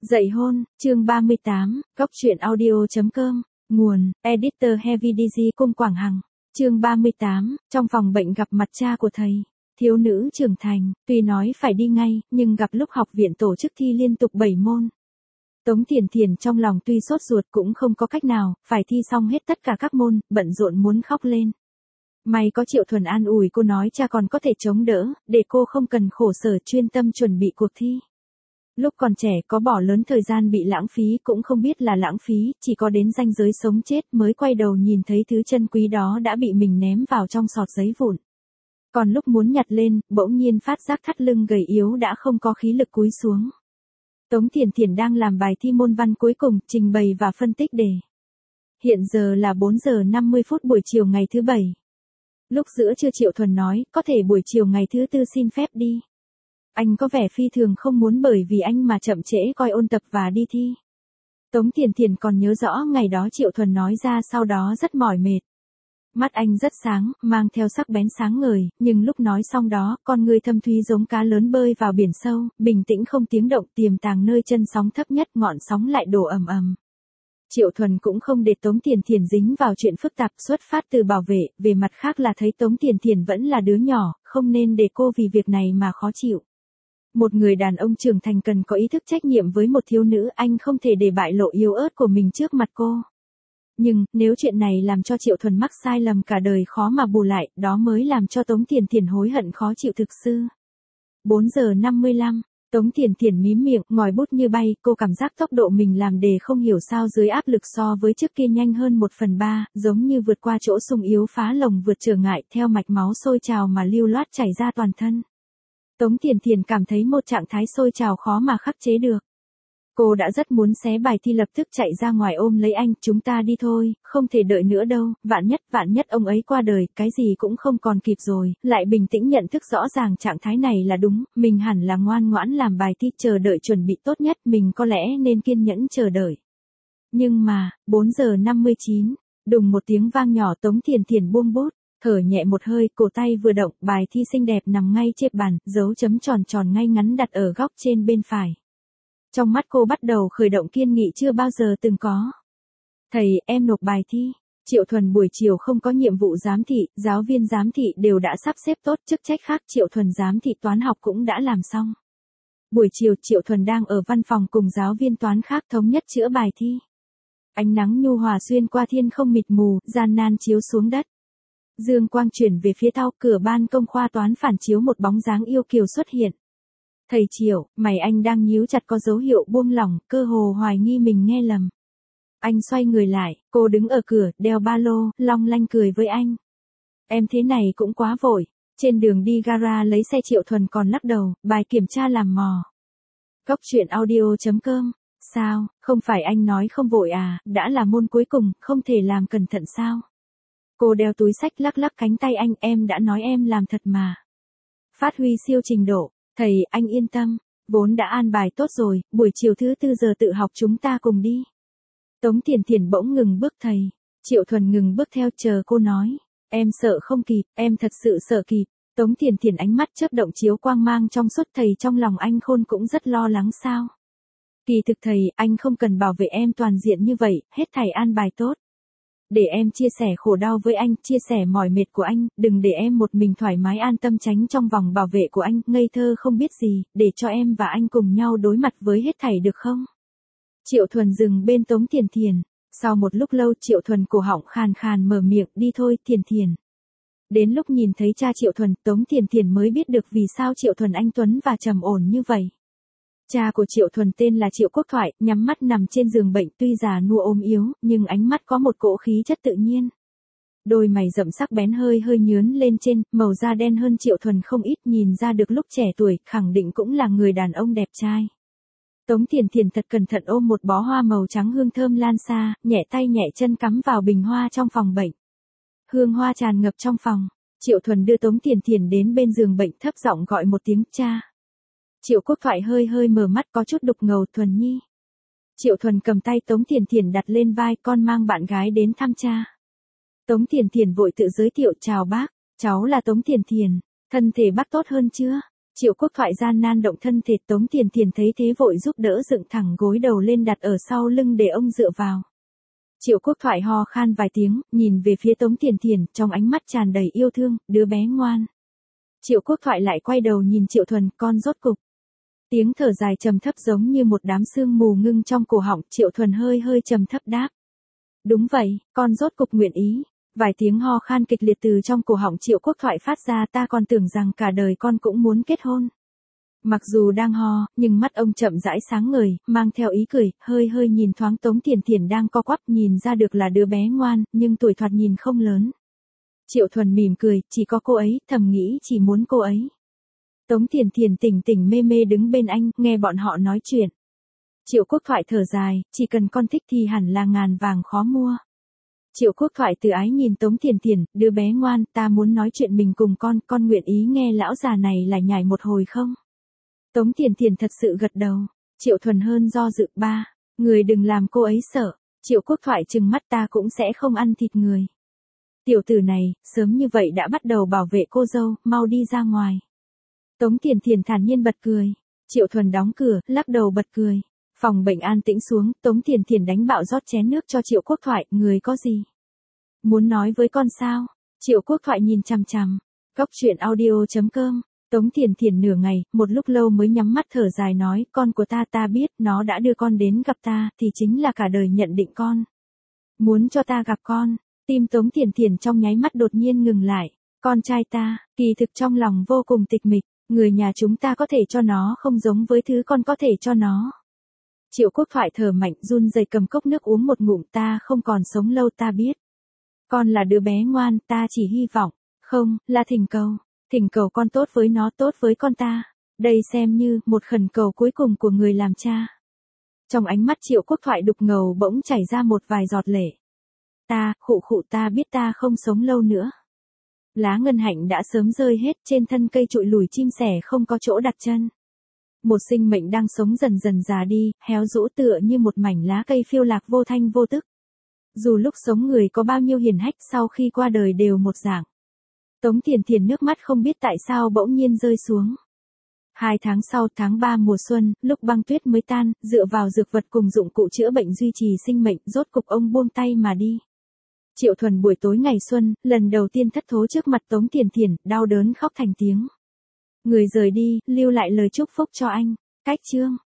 Dạy hôn, chương 38, góc truyện audio.com, nguồn, editor Heavy DG Cung Quảng Hằng, chương 38, trong phòng bệnh gặp mặt cha của thầy, thiếu nữ trưởng thành, tuy nói phải đi ngay, nhưng gặp lúc học viện tổ chức thi liên tục 7 môn. Tống Thiền Thiền trong lòng tuy sốt ruột cũng không có cách nào, phải thi xong hết tất cả các môn, bận rộn muốn khóc lên. May có Triệu Thuần an ủi cô nói cha còn có thể chống đỡ, để cô không cần khổ sở chuyên tâm chuẩn bị cuộc thi. Lúc còn trẻ có bỏ lớn thời gian bị lãng phí cũng không biết là lãng phí, chỉ có đến ranh giới sống chết mới quay đầu nhìn thấy thứ chân quý đó đã bị mình ném vào trong sọt giấy vụn. Còn lúc muốn nhặt lên, bỗng nhiên phát giác thắt lưng gầy yếu đã không có khí lực cúi xuống. Tống Thiền Thiền đang làm bài thi môn văn cuối cùng, trình bày và phân tích đề. Hiện giờ là 4 giờ 50 phút buổi chiều ngày thứ 7. Lúc giữa trưa Triệu Thuần nói, có thể buổi chiều ngày thứ 4 xin phép đi. Anh có vẻ phi thường không muốn bởi vì anh mà chậm trễ coi ôn tập và đi thi. Tống Thiền Thiền còn nhớ rõ ngày đó Triệu Thuần nói ra sau đó rất mỏi mệt. Mắt anh rất sáng, mang theo sắc bén sáng ngời, nhưng lúc nói xong đó, con người thâm thúy giống cá lớn bơi vào biển sâu, bình tĩnh không tiếng động tiềm tàng nơi chân sóng thấp nhất ngọn sóng lại đổ ầm ầm. Triệu Thuần cũng không để Tống Thiền Thiền dính vào chuyện phức tạp xuất phát từ bảo vệ, về mặt khác là thấy Tống Thiền Thiền vẫn là đứa nhỏ, không nên để cô vì việc này mà khó chịu. Một người đàn ông trưởng thành cần có ý thức trách nhiệm với một thiếu nữ, anh không thể để bại lộ yếu ớt của mình trước mặt cô. Nhưng, nếu chuyện này làm cho Triệu Thuần mắc sai lầm cả đời khó mà bù lại, đó mới làm cho Tống Thiền Thiền hối hận khó chịu thực sự. 4 giờ 55, Tống Thiền Thiền mím miệng, ngòi bút như bay, cô cảm giác tốc độ mình làm đề không hiểu sao dưới áp lực so với trước kia nhanh hơn 1/3, giống như vượt qua chỗ sung yếu phá lồng vượt trở ngại theo mạch máu sôi trào mà lưu loát chảy ra toàn thân. Tống Thiền Thiền cảm thấy một trạng thái sôi trào khó mà khắc chế được. Cô đã rất muốn xé bài thi lập tức chạy ra ngoài ôm lấy anh, chúng ta đi thôi, không thể đợi nữa đâu, vạn nhất ông ấy qua đời, cái gì cũng không còn kịp rồi, lại bình tĩnh nhận thức rõ ràng trạng thái này là đúng, mình hẳn là ngoan ngoãn làm bài thi chờ đợi chuẩn bị tốt nhất, mình có lẽ nên kiên nhẫn chờ đợi. Nhưng mà, 4 giờ 59, đùng một tiếng vang nhỏ Tống Thiền Thiền buông bút. Thở nhẹ một hơi, cổ tay vừa động, bài thi xinh đẹp nằm ngay trên bàn, dấu chấm tròn tròn ngay ngắn đặt ở góc trên bên phải. Trong mắt cô bắt đầu khởi động kiên nghị chưa bao giờ từng có. Thầy, em nộp bài thi. Triệu Thuần buổi chiều không có nhiệm vụ giám thị, giáo viên giám thị đều đã sắp xếp tốt chức trách khác, Triệu Thuần giám thị toán học cũng đã làm xong. Buổi chiều Triệu Thuần đang ở văn phòng cùng giáo viên toán khác thống nhất chữa bài thi. Ánh nắng nhu hòa xuyên qua thiên không mịt mù, gian nan chiếu xuống đất. Dương quang chuyển về phía thao, cửa ban công khoa toán phản chiếu một bóng dáng yêu kiều xuất hiện. Thầy Triệu, mày anh đang nhíu chặt có dấu hiệu buông lỏng, cơ hồ hoài nghi mình nghe lầm. Anh xoay người lại, cô đứng ở cửa, đeo ba lô, long lanh cười với anh. Em thế này cũng quá vội. Trên đường đi gara lấy xe Triệu Thuần còn lắc đầu, bài kiểm tra làm mò. Góc truyện audio.com, sao, không phải anh nói không vội à, đã là môn cuối cùng, không thể làm cẩn thận sao? Cô đeo túi sách lắc lắc cánh tay anh, em đã nói em làm thật mà. Phát huy siêu trình độ, thầy, anh yên tâm, vốn đã an bài tốt rồi, buổi chiều thứ 4 giờ tự học chúng ta cùng đi. Tống Thiền Thiền bỗng ngừng bước thầy, Triệu Thuần ngừng bước theo chờ cô nói, em sợ không kịp, em thật sự sợ kịp. Tống Thiền Thiền ánh mắt chớp động chiếu quang mang trong suốt, thầy trong lòng anh khôn cũng rất lo lắng sao. Kỳ thực thầy, anh không cần bảo vệ em toàn diện như vậy, hết thầy an bài tốt. Để em chia sẻ khổ đau với anh, chia sẻ mỏi mệt của anh, đừng để em một mình thoải mái an tâm tránh trong vòng bảo vệ của anh, ngây thơ không biết gì, để cho em và anh cùng nhau đối mặt với hết thảy được không? Triệu Thuần dừng bên Tống Thiền Thiền, sau một lúc lâu Triệu Thuần cổ họng khàn khàn mở miệng, đi thôi Thiền Thiền. Đến lúc nhìn thấy cha Triệu Thuần, Tống Thiền Thiền mới biết được vì sao Triệu Thuần anh tuấn và trầm ổn như vậy. Cha của Triệu Thuần tên là Triệu Quốc Thoại, nhắm mắt nằm trên giường bệnh, tuy già nua ốm yếu, nhưng ánh mắt có một cỗ khí chất tự nhiên. Đôi mày rậm sắc bén hơi nhướn lên trên, màu da đen hơn Triệu Thuần không ít, nhìn ra được lúc trẻ tuổi, khẳng định cũng là người đàn ông đẹp trai. Tống Thiền Thiền thật cẩn thận ôm một bó hoa màu trắng hương thơm lan xa, nhẹ tay nhẹ chân cắm vào bình hoa trong phòng bệnh. Hương hoa tràn ngập trong phòng, Triệu Thuần đưa Tống Thiền Thiền đến bên giường bệnh thấp giọng gọi một tiếng cha. Triệu Quốc Thoại hơi mở mắt có chút đục ngầu, Thuần Nhi. Triệu Thuần cầm tay Tống Thiền Thiền đặt lên vai, con mang bạn gái đến thăm cha. Tống Thiền Thiền vội tự giới thiệu, chào bác, cháu là Tống Thiền Thiền, thân thể bác tốt hơn chưa? Triệu Quốc Thoại gian nan động thân thể, Tống Tiền Tiền thấy thế vội giúp đỡ dựng thẳng gối đầu lên đặt ở sau lưng để ông dựa vào. Triệu Quốc Thoại ho khan vài tiếng, nhìn về phía Tống Tiền Tiền, trong ánh mắt tràn đầy yêu thương, đứa bé ngoan. Triệu Quốc Thoại lại quay đầu nhìn Triệu Thuần, con rốt cục. Tiếng thở dài trầm thấp giống như một đám sương mù ngưng trong cổ họng, Triệu Thuần hơi hơi trầm thấp đáp. Đúng vậy, con rốt cục nguyện ý. Vài tiếng ho khan kịch liệt từ trong cổ họng Triệu Quốc Thoại phát ra, ta còn tưởng rằng cả đời con cũng muốn kết hôn. Mặc dù đang ho, nhưng mắt ông chậm rãi sáng ngời, mang theo ý cười, hơi hơi nhìn thoáng Tống Tiền Tiền đang co quắp, nhìn ra được là đứa bé ngoan, nhưng tuổi thoạt nhìn không lớn. Triệu Thuần mỉm cười, chỉ có cô ấy, thầm nghĩ chỉ muốn cô ấy. Tống Tiền Tiền tỉnh tỉnh mê mê đứng bên anh, nghe bọn họ nói chuyện. Triệu Quốc Thoại thở dài, chỉ cần con thích thì hẳn là ngàn vàng khó mua. Triệu Quốc Thoại từ ái nhìn Tống Tiền Tiền, đứa bé ngoan, ta muốn nói chuyện mình cùng con nguyện ý nghe lão già này lại nhảy một hồi không? Tống Tiền Tiền thật sự gật đầu. Triệu Thuần hơn do dự, ba, người đừng làm cô ấy sợ. Triệu Quốc Thoại trừng mắt, ta cũng sẽ không ăn thịt người. Tiểu tử này, sớm như vậy đã bắt đầu bảo vệ cô dâu, mau đi ra ngoài. Tống Tiền Tiền thản nhiên bật cười. Triệu Thuần đóng cửa, lắc đầu bật cười. Phòng bệnh an tĩnh xuống, Tống Tiền Tiền đánh bạo rót chén nước cho Triệu Quốc Thoại, người có gì? Muốn nói với con sao? Triệu Quốc Thoại nhìn chằm chằm. Góc truyện audio.com. Tống Tiền Tiền nửa ngày, một lúc lâu mới nhắm mắt thở dài nói, con của ta biết, nó đã đưa con đến gặp ta, thì chính là cả đời nhận định con. Muốn cho ta gặp con. Tim Tống Tiền Tiền trong nháy mắt đột nhiên ngừng lại. Con trai ta, kỳ thực trong lòng vô cùng tịch mịch, người nhà chúng ta có thể cho nó không giống với thứ con có thể cho nó. Triệu Quốc Thoại thở mạnh, run rẩy cầm cốc nước uống một ngụm, ta không còn sống lâu, ta biết. Con là đứa bé ngoan, ta chỉ hy vọng, không, là thỉnh cầu con tốt với nó, tốt với con ta. Đây xem như một khẩn cầu cuối cùng của người làm cha. Trong ánh mắt Triệu Quốc Thoại đục ngầu bỗng chảy ra một vài giọt lệ. Ta, khụ ta biết ta không sống lâu nữa. Lá ngân hạnh đã sớm rơi hết, trên thân cây trụi lùi chim sẻ không có chỗ đặt chân. Một sinh mệnh đang sống dần dần già đi, héo rũ tựa như một mảnh lá cây phiêu lạc vô thanh vô tức. Dù lúc sống người có bao nhiêu hiền hách, sau khi qua đời đều một dạng. Tống Tiền Tiền nước mắt không biết tại sao bỗng nhiên rơi xuống. 2 tháng sau, tháng 3 mùa xuân, lúc băng tuyết mới tan, dựa vào dược vật cùng dụng cụ chữa bệnh duy trì sinh mệnh, rốt cục ông buông tay mà đi. Triệu Thuần buổi tối ngày xuân, lần đầu tiên thất thố trước mặt Tống Tiền Tiền, đau đớn khóc thành tiếng. Người rời đi, lưu lại lời chúc phúc cho anh. Cách chương.